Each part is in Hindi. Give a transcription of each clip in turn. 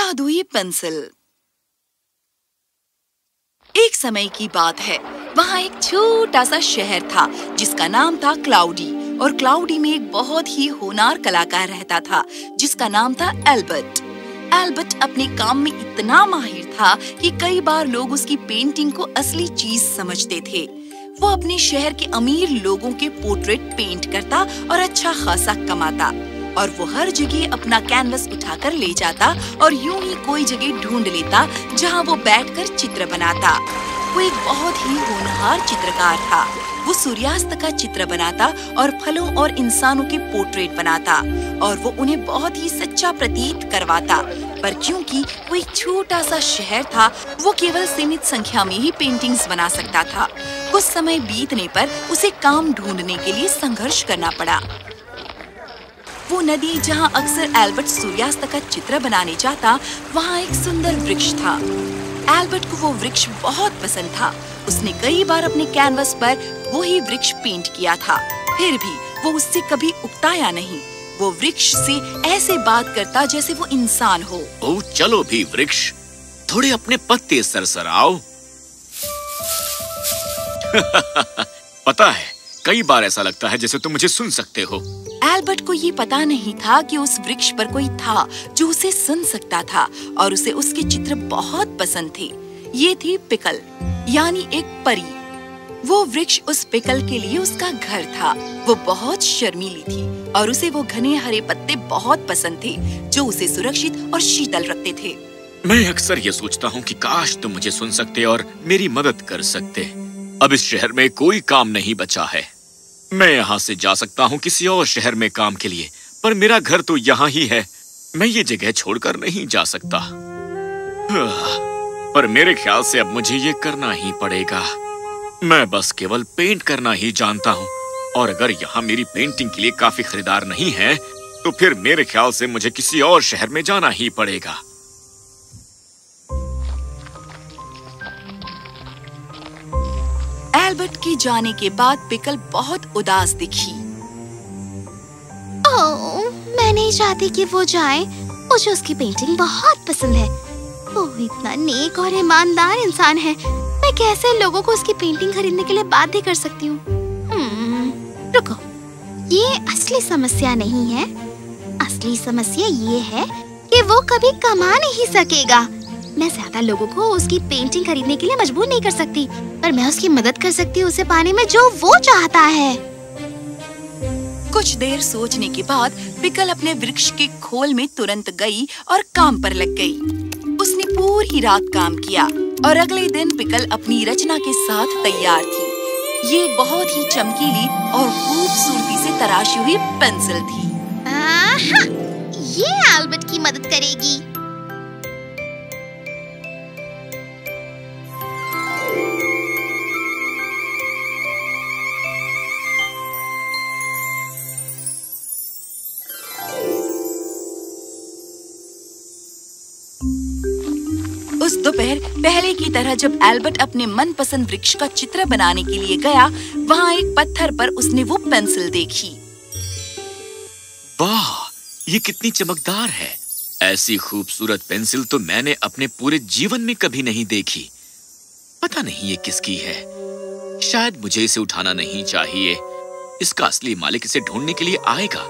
जादुई पेंसिल। एक समय की बात है, वहाँ एक छोटा सा शहर था जिसका नाम था क्लाउडी। और क्लाउडी में एक बहुत ही होनहार कलाकार रहता था जिसका नाम था एल्बर्ट। एल्बर्ट अपने काम में इतना माहिर था कि कई बार लोग उसकी पेंटिंग को असली चीज समझते थे। वो अपने शहर के अमीर लोगों के पोर्ट्रेट पेंट करता और अच्छा खासा कमाता, और वो हर जगह अपना कैनवस उठाकर ले जाता और यूं ही कोई जगह ढूंढ लेता जहां वो बैठकर चित्र बनाता। वो एक बहुत ही होनहार चित्रकार था। वो सूर्यास्त का चित्र बनाता और फलों और इंसानों के पोर्ट्रेट बनाता, और वो उन्हें बहुत ही सच्चा प्रतीत करवाता। पर क्योंकि वो एक छोटा सा शहर था, वो केवल सीमित संख्या में ही पेंटिंग्स बना सकता था। कुछ समय बीतने पर उसे काम ढूंढने के लिए संघर्ष करना पड़ा। वो नदी जहाँ अक्सर एल्बर्ट सूर्यास्त का चित्र बनाने जाता, वहाँ एक सुंदर वृक्ष था। एल्बर्ट को वो वृक्ष बहुत पसंद था। उसने कई बार अपने कैनवस पर वो ही वृक्ष पेंट किया था, फिर भी वो उससे कभी उकताया नहीं। वो वृक्ष से ऐसे बात करता जैसे वो इंसान हो। ओ चलो भी वृक्ष, थोड़े अपने पत्ते सरसराओ। पता है, कई बार ऐसा लगता है जैसे तुम मुझे सुन सकते हो। एल्बर्ट को ये पता नहीं था कि उस वृक्ष पर कोई था जो उसे सुन सकता था, और उसे उसके चित्र बहुत पसंद थे। ये थी पिकल, यानी एक परी। वो वृक्ष उस पिकल के लिए उसका घर था। वो बहुत शर्मीली थी और उसे वो घने हरे पत्ते बहुत पसंद थे जो उसे सुरक्षित और शीतल रखते थे। मैं अक्सर ये सोचता हूँ कि काश तुम मुझे सुन सकते और मेरी मदद कर सकते। अब इस शहर में कोई काम नहीं बचा है। मैं यहाँ से जा सकता हूँ किसी और शहर में काम के लिए, पर मेरा घर तो यहाँ ही है। मैं ये जगह छोड़कर नहीं जा सकता। पर मेरे ख्याल से अब मुझे ये करना ही पड़ेगा। मैं बस केवल पेंट करना ही जानता हूँ, और अगर यहाँ मेरी पेंटिंग के लिए काफी खरीदार नहीं है, तो फिर मेरे ख्याल से मुझे किसी और शहर में जाना ही पड़ेगा। एल्बर्ट के जाने के बाद पिकल बहुत उदास दिखी। ओह, मैं नहीं चाहती कि वो जाए। मुझे उसकी पेंटिंग बहुत पसंद है। वो इतना नेक और ईमानदार इंसान है। मैं कैसे लोगों को उसकी पेंटिंग खरीदने के लिए बाध्य कर सकती हूँ? रुको, ये असली समस्या नहीं है। असली समस्या ये है कि वो कभी कमा नहीं सकेगा। मैं ज्यादा लोगों को उसकी पेंटिंग खरीदने के लिए मजबूर नहीं कर सकती, पर मैं उसकी मदद कर सकती हूँ उसे पाने में जो वो चाहता है। कुछ देर सोचने के बाद पिकल अपने वृक्ष के खोल में तुरंत गई और काम पर लग गई। उसने पूरी रात काम किया और अगले दिन पिकल अपनी रचना के साथ तैयार थी। ये बहुत ही चमकीली और खूबसूरती से तराशी हुई पेंसिल थी। ये एल्बर्ट की मदद करेगी। उस दोपहर पहले की तरह जब एल्बर्ट अपने मनपसंद वृक्ष का चित्र बनाने के लिए गया, वहाँ एक पत्थर पर उसने वो पेंसिल देखी। वाह, ये कितनी चमकदार है। ऐसी खूबसूरत पेंसिल तो मैंने अपने पूरे जीवन में कभी नहीं देखी। पता नहीं ये किसकी है। शायद मुझे इसे उठाना नहीं चाहिए। इसका असली मालिक इसे ढूंढने के लिए आएगा।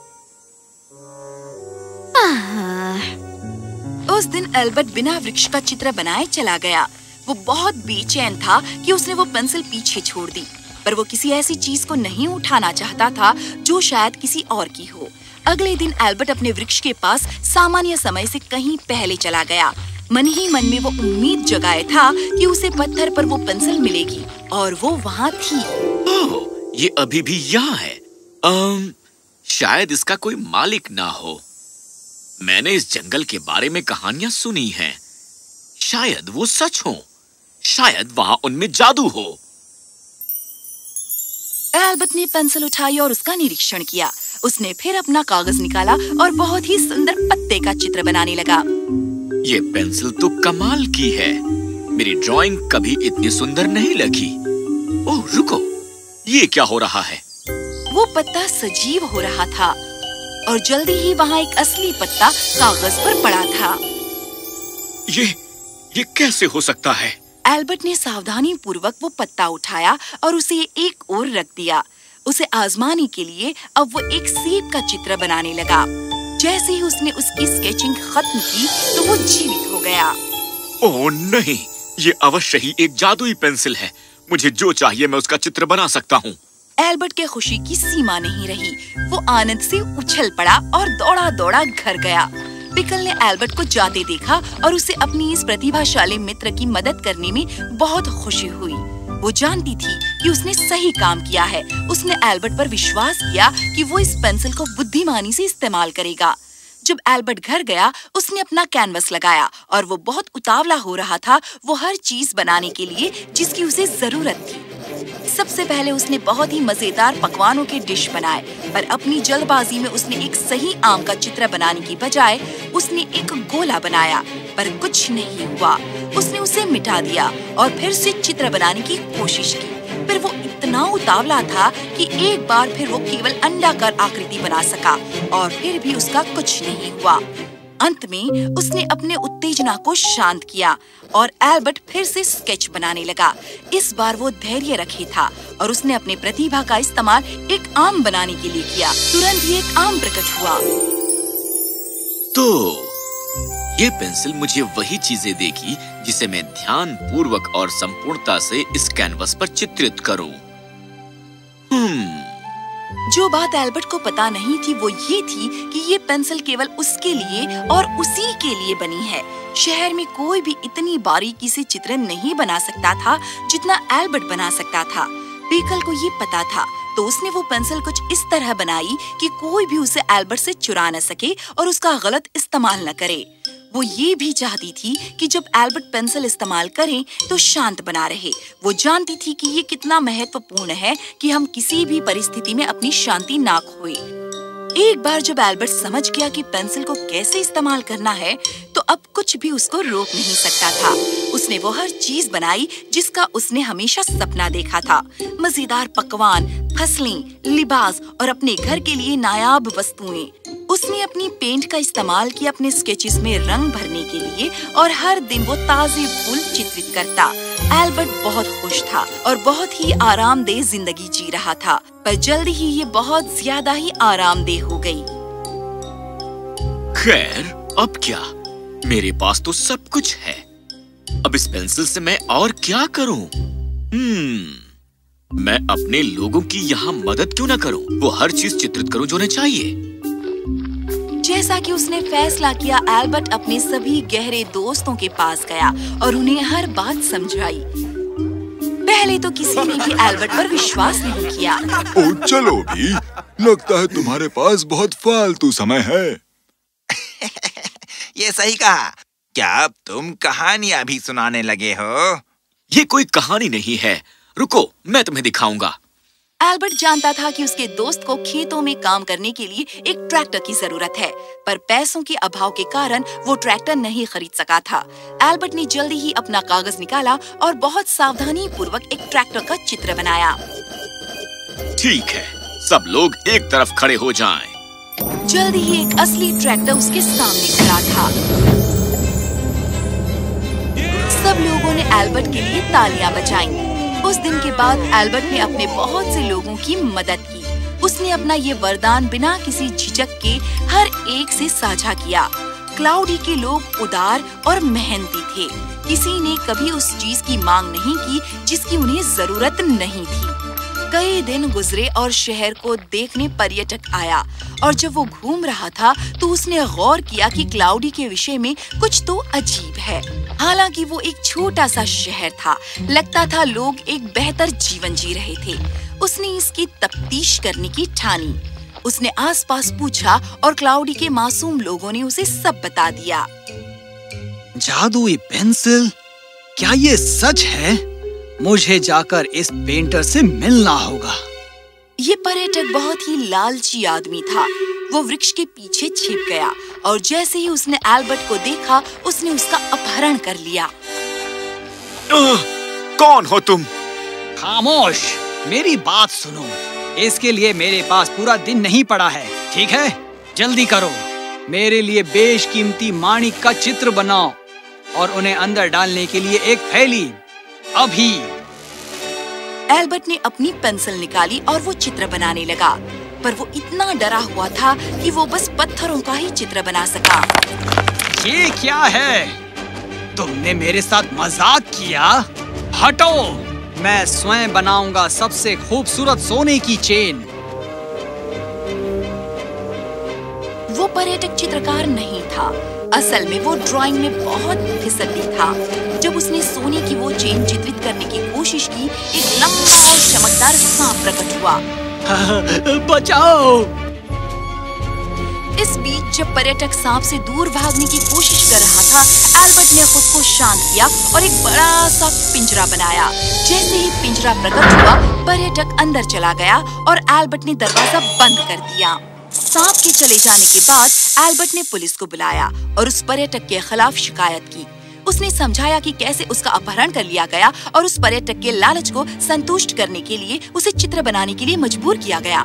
उस दिन एल्बर्ट बिना वृक्ष का चित्र बनाए चला गया। वो बहुत बेचैन था कि उसने वो पेंसिल पीछे छोड़ दी, पर वो किसी ऐसी चीज को नहीं उठाना चाहता था जो शायद किसी और की हो। अगले दिन एल्बर्ट अपने वृक्ष के पास सामान्य समय से कहीं पहले चला गया। मन ही मन में वो उम्मीद जगाए था कि उसे पत्थर पर वो पेंसिल मिलेगी, और वो वहाँ थी। ओह, ये अभी भी यहाँ है। शायद इसका कोई मालिक ना हो। मैंने इस जंगल के बारे में कहानियां सुनी हैं। शायद वो सच हो। शायद वहाँ उनमें जादू हो। एल्बर्ट ने पेंसिल उठाई और उसका निरीक्षण किया। उसने फिर अपना कागज निकाला और बहुत ही सुंदर पत्ते का चित्र बनाने लगा। ये पेंसिल तो कमाल की है। मेरी ड्राइंग कभी इतनी सुंदर नहीं लगी। ओह रुको, ये क्या हो रहा है? वो पत्ता सजीव हो रहा था और जल्दी ही वहाँ एक असली पत्ता कागज पर पड़ा था। ये कैसे हो सकता है? एल्बर्ट ने सावधानी पूर्वक वो पत्ता उठाया और उसे एक ओर रख दिया। उसे आजमाने के लिए अब वो एक सेब का चित्र बनाने लगा। जैसे ही उसने उसकी स्केचिंग खत्म की तो वो जीवित हो गया। ओह नहीं, ये अवश्य ही एक जादुई पेंसिल है। मुझे जो चाहिए मैं उसका चित्र बना सकता हूँ। एल्बर्ट के खुशी की सीमा नहीं रही। वो आनंद से उछल पड़ा और दौड़ा दौड़ा घर गया। पिकल ने एल्बर्ट को जाते देखा और उसे अपनी इस प्रतिभाशाली मित्र की मदद करने में बहुत खुशी हुई। वो जानती थी कि उसने सही काम किया है। उसने एल्बर्ट पर विश्वास किया कि वो इस पेंसिल को बुद्धिमानी से इस्तेमाल करेगा। जब एल्बर्ट घर गया, उसने अपना कैनवस लगाया और वो बहुत उतावला हो रहा था वो हर चीज बनाने के लिए जिसकी उसे जरूरत थी। सबसे पहले उसने बहुत ही मजेदार पकवानों के डिश बनाए, पर अपनी जल्दबाजी में उसने एक सही आम का चित्र बनाने की बजाय उसने एक गोला बनाया, पर कुछ नहीं हुआ। उसने उसे मिटा दिया और फिर से चित्र बनाने की कोशिश की। फिर वो इतना उतावला था कि एक बार फिर वो केवल अंडाकार आकृति बना सका और फिर भी उसका कुछ नहीं हुआ। अंत में उसने अपने उत्तेजना को शांत किया और एल्बर्ट फिर से स्केच बनाने लगा। इस बार वो धैर्य रखे था और उसने अपने प्रतिभा का इस्तेमाल एक आम बनाने के लिए किया। तुरंत ही एक आम प्रकट हुआ। तो ये पेंसिल मुझे वही चीजें देगी जिसे मैं ध्यान पूर्वक और संपूर्णता से इस कैनवस पर चित्रित करूं। जो बात एल्बर्ट को पता नहीं थी वो ये थी कि ये पेंसिल केवल उसके लिए और उसी के लिए बनी है। शहर में कोई भी इतनी बारीकी से चित्र नहीं बना सकता था जितना एल्बर्ट बना सकता था। पिकल को ये पता था, तो उसने वो पेंसिल कुछ इस तरह बनाई कि कोई भी उसे एल्बर्ट से चुरा न सके और उसका गलत इस्तेमाल न करे। वो ये भी चाहती थी कि जब एल्बर्ट पेंसिल इस्तेमाल करें तो शांत बना रहे। वो जानती थी कि ये कितना महत्वपूर्ण है कि हम किसी भी परिस्थिति में अपनी शांति ना खोए। एक बार जब एल्बर्ट समझ गया कि पेंसिल को कैसे इस्तेमाल करना है, तो अब कुछ भी उसको रोक नहीं सकता था। उसने वो हर चीज बनाई जिसका उसने हमेशा सपना देखा था। मजेदार पकवान, फसलें, लिबास और अपने घर के लिए नायाब वस्तुएं। उसने अपनी पेंट का इस्तेमाल किया अपने स्केचेस में रंग भरने के लिए और हर दिन वो ताजे फूल चित्रित करता। एल्बर्ट बहुत खुश था और बहुत ही आरामदेह जिंदगी जी रहा था, पर जल्दी ही ये बहुत ज्यादा ही आरामदेह हो गई। खैर, अब क्या? मेरे पास तो सब कुछ है। अब इस पेंसिल से मैं और क्या करूं? मैं अपने लोगों की यहाँ मदद क्यों ना करूं? वो हर चीज चित्रित करूं जो उन्हें चाहिए। जैसा कि उसने फैसला किया, एल्बर्ट अपने सभी गहरे दोस्तों के पास गया और उन्हें हर बात समझाई। पहले तो किसी ने भी एल्बर्ट पर विश्वास नहीं किया। ओ चलो भी, लगता है तुम्हारे पास बहुत फालतू समय है। ये सही कहा। क्या अब तुम कहानियां भी सुनाने लगे हो? ये कोई कहानी नहीं है, रुको मैं तुम्हें दिखाऊंगा। एल्बर्ट जानता था कि उसके दोस्त को खेतों में काम करने के लिए एक ट्रैक्टर की जरूरत है, पर पैसों के अभाव के कारण वो ट्रैक्टर नहीं खरीद सका था। एल्बर्ट ने जल्दी ही अपना कागज निकाला और बहुत सावधानी पूर्वक एक ट्रैक्टर का चित्र बनाया। ठीक है, सब लोग एक तरफ खड़े हो जाएं। जल्दी ही एक असली ट्रैक्टर उसके सामने खड़ा था। सब लोगों ने एल्बर्ट के लिए तालियां बजाईं। उस दिन के बाद एल्बर्ट ने अपने बहुत से लोगों की मदद की। उसने अपना ये वरदान बिना किसी झिझक के हर एक से साझा किया। क्लाउडी के लोग उदार और मेहनती थे। किसी ने कभी उस चीज की मांग नहीं की जिसकी उन्हें जरूरत नहीं थी। कई दिन गुजरे और शहर को देखने पर्यटक आया, और जब वो घूम रहा था तो उसने गौर किया कि क्लाउडी के विषय में कुछ तो अजीब है। हालांकि वो एक छोटा सा शहर था, लगता था लोग एक बेहतर जीवन जी रहे थे। उसने इसकी तफ्तीश करने की ठानी। उसने आसपास पूछा और क्लाउडी के मासूम लोगों ने उसे सब बता दिया। जादुई पेंसिल? क्या ये सच है? मुझे जाकर इस पेंटर से मिलना होगा। ये पर्यटक बहुत ही लालची आदमी था। वो वृक्ष के पीछे छिप गया और जैसे ही उसने एल्बर्ट को देखा, उसने उसका अपहरण कर लिया। कौन हो तुम? खामोश, मेरी बात सुनो। इसके लिए मेरे पास पूरा दिन नहीं पड़ा है, ठीक है? जल्दी करो, मेरे लिए बेशकीमती माणिक का चित्र बनाओ। और उन्हें अंदर डालने के लिए एक थैली। अभी। एल्बर्ट ने अपनी पेंसिल निकाली और वो चित्र बनाने लगा, पर वो इतना डरा हुआ था कि वो बस पत्थरों का ही चित्र बना सका। ये क्या है? तुमने मेरे साथ मजाक किया? हटो! मैं स्वयं बनाऊंगा सबसे खूबसूरत सोने की चेन। वो पर्यटक चित्रकार नहीं था, असल में वो ड्राइंग में बहुत फिसड्डी था। जब उसने सोने की वो चेन चित्रित करने की कोशिश की, एक लंबा और चमकदार सांप प्रकट हुआ। बचाओ! इस बीच जब पर्यटक सांप से दूर भागने की कोशिश कर रहा था, एल्बर्ट ने खुद को शांत किया और एक बड़ा सा पिंजरा बनाया। जैसे ही पिंजरा प्रकट हुआ, पर्यटक अंदर चला गया और एल्बर्ट ने दरवाजा बंद कर दिया। सांप के चले जाने के बाद एल्बर्ट ने पुलिस को बुलाया और उस पर्यटक के खिलाफ शिकायत की। उसने समझाया कि कैसे उसका अपहरण कर लिया गया और उस पर्यटक के लालच को संतुष्ट करने के लिए उसे चित्र बनाने के लिए मजबूर किया गया।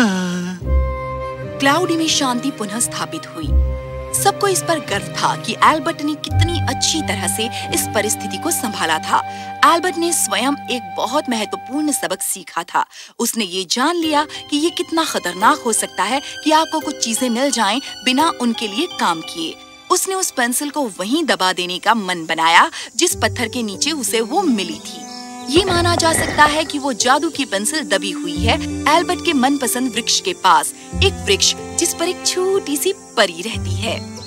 क्लाउडी में शांति पुनः स्थापित हुई। सबको इस पर गर्व था कि एल्बर्ट ने कितनी अच्छी तरह से इस परिस्थिति को संभाला था। एल्बर्ट ने स्वयं एक बहुत महत्वपूर्ण सबक सीखा था। उसने ये जान लिया कि ये कितना खतरनाक हो सकता है कि आपको कुछ चीजें मिल जाएं बिना उनके लिए काम किए। उसने उस पेंसिल को वहीं दबा देने का मन बनाया जिस पत्थर के नीचे उसे वो मिली थी। ये माना जा सकता है कि वो जादू की पेंसिल दबी हुई है एल्बर्ट के मनपसंद वृक्ष के पास, एक वृक्ष जिस पर एक छोटी सी परी रहती है।